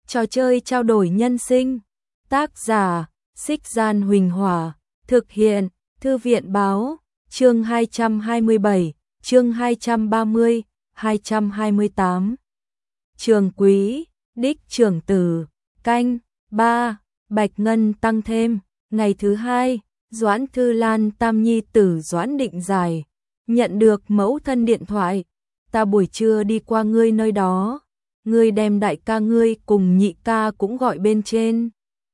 Trò chơi trao đổi nhân sinh. Tác giả: Xích Gian Huỳnh Hỏa. Thực hiện: Thư viện báo. Chương 227, chương 230, 228. Trường quý, đích trưởng tử, canh, 3, Bạch Ngân tăng thêm. Ngày thứ hai, Doãn Thư Lan tam nhi tử Doãn Định Giải nhận được mẫu thân điện thoại. Ta buổi trưa đi qua ngươi nơi đó, ngươi đem đại ca ngươi cùng nhị ca cũng gọi bên trên.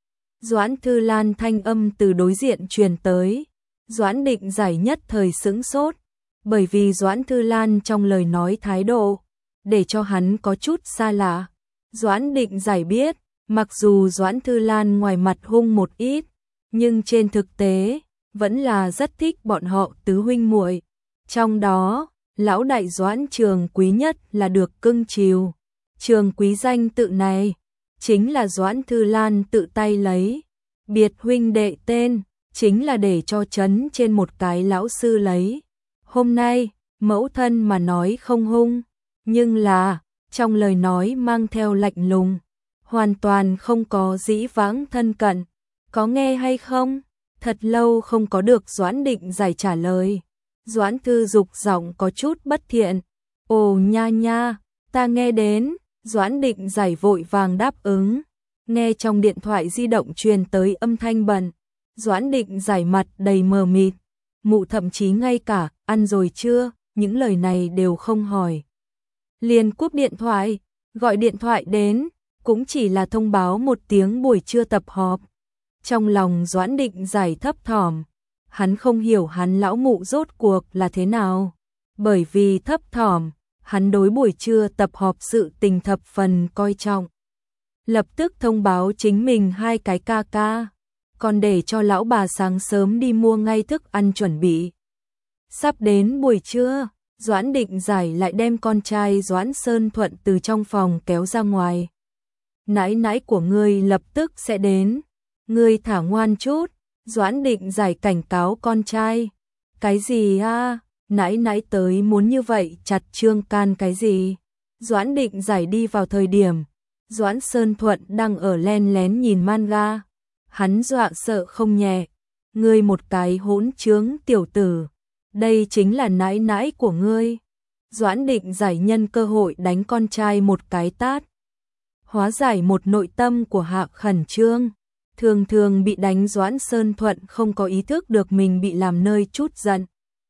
Doãn Thư Lan thanh âm từ đối diện truyền tới. Doãn Định Giải nhất thời sững sốt, bởi vì Doãn Thư Lan trong lời nói thái độ để cho hắn có chút xa lạ. Doãn Định Giải biết, mặc dù Doãn Thư Lan ngoài mặt hung một ít, nhưng trên thực tế vẫn là rất thích bọn họ tứ huynh muội. Trong đó, lão đại Doãn Trường Quý nhất là được cưng chiều. Trường Quý danh tự này chính là Doãn Thư Lan tự tay lấy, biệt huynh đệ tên chính là để cho trấn trên một cái lão sư lấy. Hôm nay, mẫu thân mà nói không hung, nhưng là trong lời nói mang theo lạnh lùng, hoàn toàn không có dĩ vãng thân cận. Có nghe hay không? Thật lâu không có được Doãn Định Giải trả lời. Doãn Thư Dục giọng có chút bất thiện. Ồ nha nha, ta nghe đến. Doãn Định Giải vội vàng đáp ứng. Nghe trong điện thoại di động truyền tới âm thanh bận. Doãn Định Giải mặt đầy mờ mịt. Mụ thậm chí ngay cả ăn rồi chưa, những lời này đều không hỏi. Liền cúp điện thoại, gọi điện thoại đến, cũng chỉ là thông báo một tiếng buổi trưa tập họp. Trong lòng Doãn Định Giải thấp thỏm, hắn không hiểu hắn lão mụ rốt cuộc là thế nào. Bởi vì thấp thỏm, hắn đối buổi trưa tập họp sự tình thập phần coi trọng. Lập tức thông báo chính mình hai cái ca ca, còn để cho lão bà sáng sớm đi mua ngay thức ăn chuẩn bị. Sắp đến buổi trưa, Doãn Định Giải lại đem con trai Doãn Sơn Thuận từ trong phòng kéo ra ngoài. Nãi nãi của ngươi lập tức sẽ đến, ngươi thả ngoan chút. Doãn Định Giải cảnh cáo con trai. Cái gì a? Nãi nãi tới muốn như vậy chặt Trương Can cái gì? Doãn Định Giải đi vào thời điểm Doãn Sơn Thuận đang ở len lén nhìn manga. Hắn dọa sợ không nhẹ. Ngươi một cái hỗn trướng tiểu tử, đây chính là nãi nãi của ngươi. Doãn Định Giải nhân cơ hội đánh con trai một cái tát, hóa giải một nội tâm của Hạ khẩn trương. Thường thường bị đánh Doãn Sơn Thuận không có ý thức được mình bị làm nơi chút giận.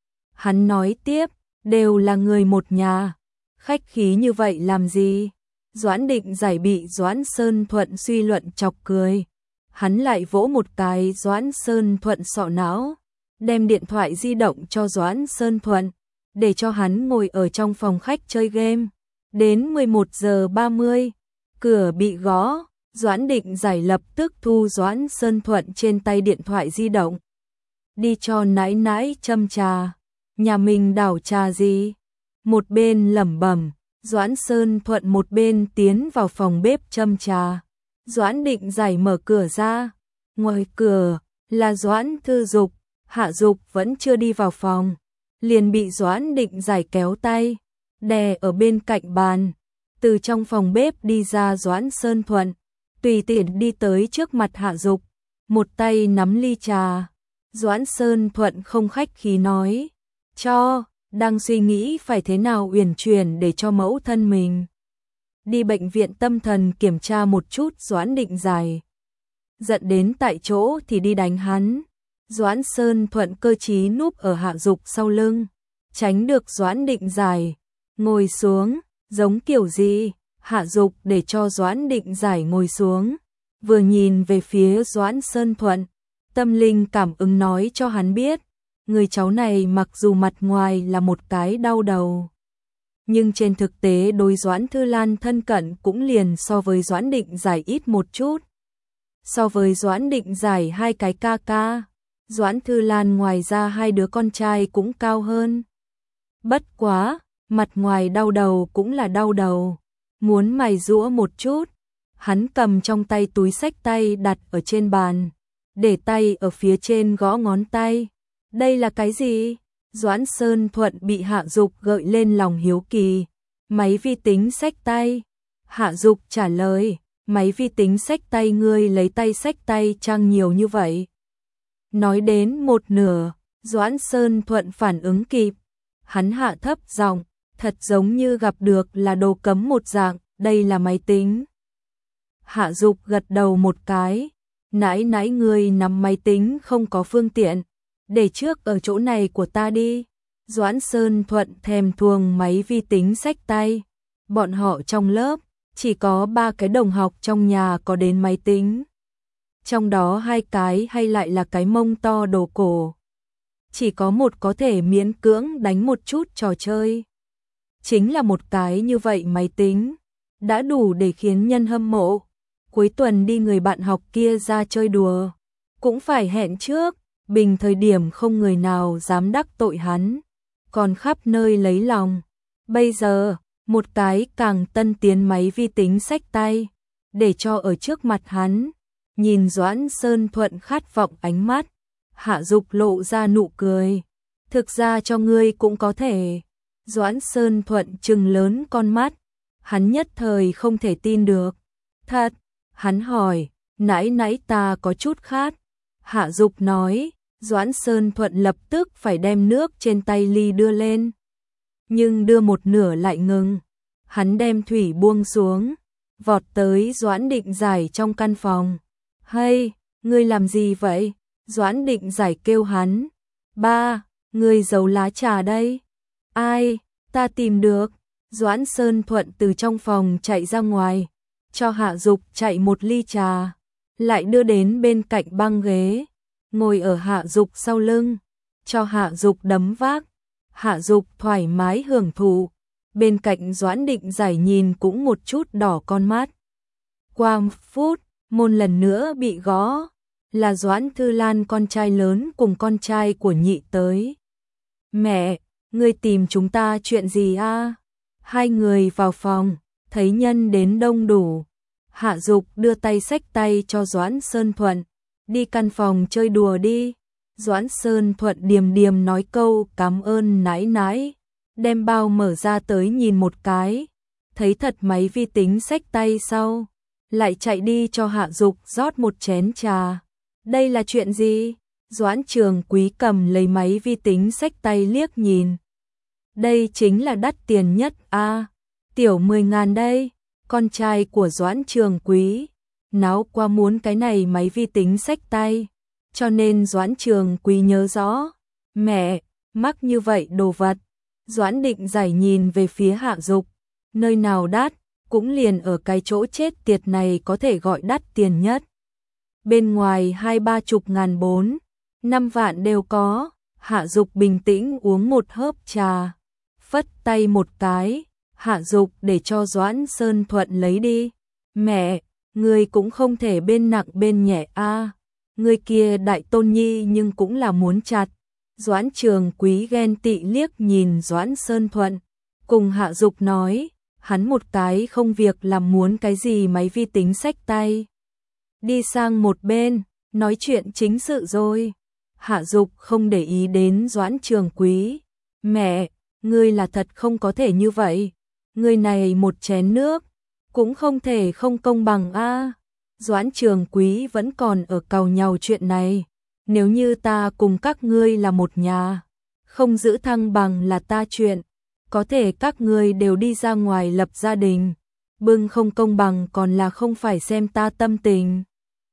Hắn nói tiếp, đều là người một nhà, khách khí như vậy làm gì? Doãn Định Giải bị Doãn Sơn Thuận suy luận chọc cười. Hắn lại vỗ một cái Doãn Sơn Thuận sọ não, đem điện thoại di động cho Doãn Sơn Thuận, để cho hắn ngồi ở trong phòng khách chơi game. Đến 11 giờ 30, cửa bị gõ. Doãn Định Giải lập tức thu Doãn Sơn Thuận trên tay điện thoại di động. Đi cho nãi nãi châm trà. Nhà mình đảo trà gì? Một bên lẩm bẩm, Doãn Sơn Thuận một bên tiến vào phòng bếp châm trà. Doãn Định Giải mở cửa ra. Ngoài cửa là Doãn Thư Dục. Hạ Dục vẫn chưa đi vào phòng, liền bị Doãn Định Giải kéo tay, đè ở bên cạnh bàn. Từ trong phòng bếp đi ra Doãn Sơn Thuận, tùy tiện đi tới trước mặt Hạ Dục, một tay nắm ly trà. Doãn Sơn Thuận không khách khí nói, cho, đang suy nghĩ phải thế nào uyển chuyển để cho mẫu thân mình đi bệnh viện tâm thần kiểm tra một chút. Doãn Định Giải giận đến tại chỗ thì đi đánh hắn. Doãn Sơn Thuận cơ trí núp ở Hạ Dục sau lưng, tránh được Doãn Định Giải. Ngồi xuống, giống kiểu gì? Hạ Dục để cho Doãn Định Giải ngồi xuống, vừa nhìn về phía Doãn Sơn Thuận, tâm linh cảm ứng nói cho hắn biết, người cháu này mặc dù mặt ngoài là một cái đau đầu, nhưng trên thực tế đối Doãn Thư Lan thân cận cũng liền so với Doãn Định Giải ít một chút. So với Doãn Định Giải hai cái ca ca, Doãn Thư Lan ngoài ra hai đứa con trai cũng cao hơn. Bất quá, mặt ngoài đau đầu cũng là đau đầu, muốn mài giũa một chút. Hắn cầm trong tay túi xách tay đặt ở trên bàn, để tay ở phía trên gõ ngón tay. Đây là cái gì? Doãn Sơn Thuận bị Hạ Dục gợi lên lòng hiếu kỳ. Máy vi tính xách tay. Hạ Dục trả lời, máy vi tính xách tay ngươi lấy tay xách tay trang nhiều như vậy. Nói đến một nửa, Doãn Sơn Thuận phản ứng kịp. Hắn hạ thấp giọng, thật giống như gặp được là đồ cấm một dạng, đây là máy tính. Hạ Dục gật đầu một cái, nãy nãy ngươi nắm máy tính không có phương tiện, để trước ở chỗ này của ta đi. Doãn Sơn Thuận thèm thuồng máy vi tính xách tay. Bọn họ trong lớp, chỉ có 3 cái đồng học trong nhà có đến máy tính. Trong đó 2 cái hay lại là cái mông to đồ cổ. Chỉ có một có thể miễn cưỡng đánh một chút trò chơi. Chính là một cái như vậy máy tính, đã đủ để khiến nhân hâm mộ. Cuối tuần đi người bạn học kia ra chơi đùa, cũng phải hẹn trước, bình thời điểm không người nào dám đắc tội hắn, còn khắp nơi lấy lòng. Bây giờ, một cái càng tân tiến máy vi tính xách tay, để cho ở trước mặt hắn, nhìn Doãn Sơn Thuận khát vọng ánh mắt, Hạ Dục lộ ra nụ cười. Thực ra cho ngươi cũng có thể. Doãn Sơn Thuận trừng lớn con mắt, hắn nhất thời không thể tin được. Thật, hắn hỏi, nãy nãy ta có chút khát. Hạ Dục nói, Doãn Sơn Thuận lập tức phải đem nước trên tay ly đưa lên. Nhưng đưa một nửa lại ngừng. Hắn đem thủy buông xuống, vọt tới Doãn Định Giải trong căn phòng. Hay, ngươi làm gì vậy? Doãn Định Giải kêu hắn. Ba, ngươi giấu lá trà đây. Ai, ta tìm được. Doãn Sơn Thuận từ trong phòng chạy ra ngoài, cho Hạ Dục chạy một ly trà, lại đưa đến bên cạnh băng ghế, ngồi ở Hạ Dục sau lưng, cho Hạ Dục đấm vác. Hạ Dục thoải mái hưởng thụ, bên cạnh Doãn Định Giải nhìn cũng một chút đỏ con mắt. Qua một phút, môn lần nữa bị gõ, là Doãn Thư Lan con trai lớn cùng con trai của nhị tới. Mẹ, ngươi tìm chúng ta chuyện gì a? Hai người vào phòng, thấy nhân đến đông đủ. Hạ Dục đưa tay xách tay cho Doãn Sơn Thuận, đi căn phòng chơi đùa đi. Doãn Sơn Thuận điềm điềm nói câu cảm ơn nãi nãi, đem bao mở ra tới nhìn một cái, thấy thật máy vi tính xách tay sau, lại chạy đi cho Hạ Dục rót một chén trà. Đây là chuyện gì? Doãn Trường Quý cầm lấy máy vi tính xách tay liếc nhìn. Đây chính là đắt tiền nhất a, tiểu 10.000 đây. Con trai của Doãn Trường Quý náo qua muốn cái này máy vi tính xách tay, cho nên Doãn Trường Quý nhớ rõ. Mẹ, mắc như vậy đồ vật. Doãn Định Giải nhìn về phía Hạ Dục, nơi nào đắt, cũng liền ở cái chỗ chết tiệt này có thể gọi đắt tiền nhất. Bên ngoài 20-30 ngàn 4-5 vạn đều có. Hạ Dục bình tĩnh uống một hớp trà, phất tay một cái, Hạ Dục để cho Doãn Sơn Thuận lấy đi. Mẹ, ngươi cũng không thể bên nặng bên nhẹ a. Ngươi kia đại tôn nhi nhưng cũng là muốn chặt. Doãn Trường Quý ghen tị liếc nhìn Doãn Sơn Thuận, cùng Hạ Dục nói, hắn một cái không việc làm muốn cái gì máy vi tính xách tay. Đi sang một bên, nói chuyện chính sự rồi. Hạ Dục không để ý đến Doãn Trường Quý. Mẹ, ngươi là thật không có thể như vậy. Ngươi này một chén nước, cũng không thể không công bằng a. Doãn Trường Quý vẫn còn ở càu nhàu chuyện này. Nếu như ta cùng các ngươi là một nhà, không giữ thăng bằng là ta chuyện. Có thể các ngươi đều đi ra ngoài lập gia đình, bưng không công bằng còn là không phải xem ta tâm tình.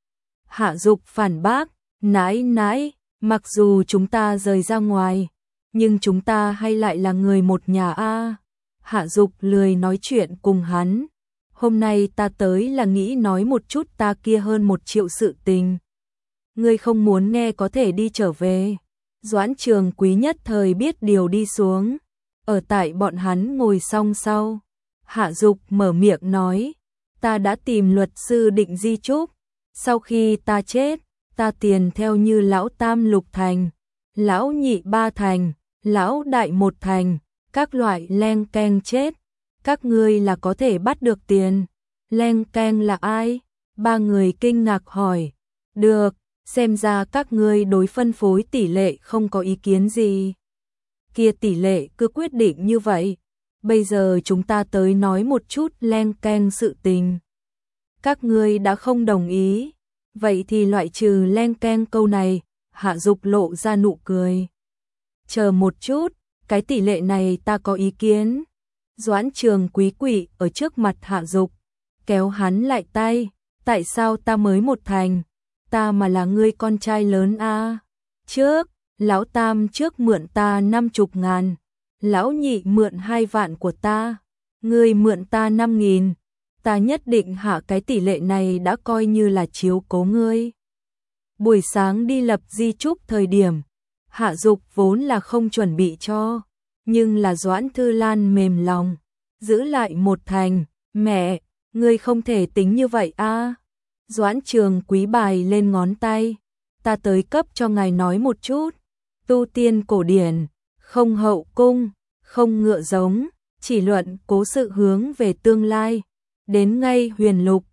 Hạ Dục phản bác, nãi nãi, mặc dù chúng ta rời ra ngoài, nhưng chúng ta hay lại là người một nhà a. Hạ Dục lười nói chuyện cùng hắn. Hôm nay ta tới là nghĩ nói một chút ta kia hơn 1 triệu sự tình. Ngươi không muốn nghe có thể đi trở về. Doãn Trường Quý nhất thời biết điều đi xuống. Ở tại bọn hắn ngồi xong sau, Hạ Dục mở miệng nói, ta đã tìm luật sư định di chúc. Sau khi ta chết, ta tiền theo như lão tam 1 thành, lão nhị 3 thành, lão đại 1 thành, các loại leng keng chết. Các ngươi là có thể bắt được tiền. Leng keng là ai? 3 người kinh ngạc hỏi. Được, xem ra các ngươi đối phân phối tỷ lệ không có ý kiến gì. Kia tỷ lệ cứ quyết định như vậy. Bây giờ chúng ta tới nói một chút leng keng sự tình. Các ngươi đã không đồng ý, vậy thì loại trừ len keng câu này, Hạ Dục lộ ra nụ cười. Chờ một chút, cái tỷ lệ này ta có ý kiến. Doãn Trường Quý quỵ ở trước mặt Hạ Dục, kéo hắn lại tay, tại sao ta mới 1 thành, ta mà là ngươi con trai lớn a. Trước, lão tam trước mượn ta 50.000, lão nhị mượn 2 vạn của ta, ngươi mượn ta 5.000, ta nhất định hạ cái tỷ lệ này đã coi như là chiếu cố ngươi. Buổi sáng đi lập di chúc thời điểm, Hạ Dục vốn là không chuẩn bị cho, nhưng là Doãn Thư Lan mềm lòng, giữ lại 1 thành, mẹ, ngươi không thể tính như vậy a. Doãn Trường Quý bài lên ngón tay, ta tới cấp cho ngài nói một chút, tu tiên cổ điển, không hậu cung, không ngựa giống, chỉ luận cố sự hướng về tương lai, đến ngay huyền lục,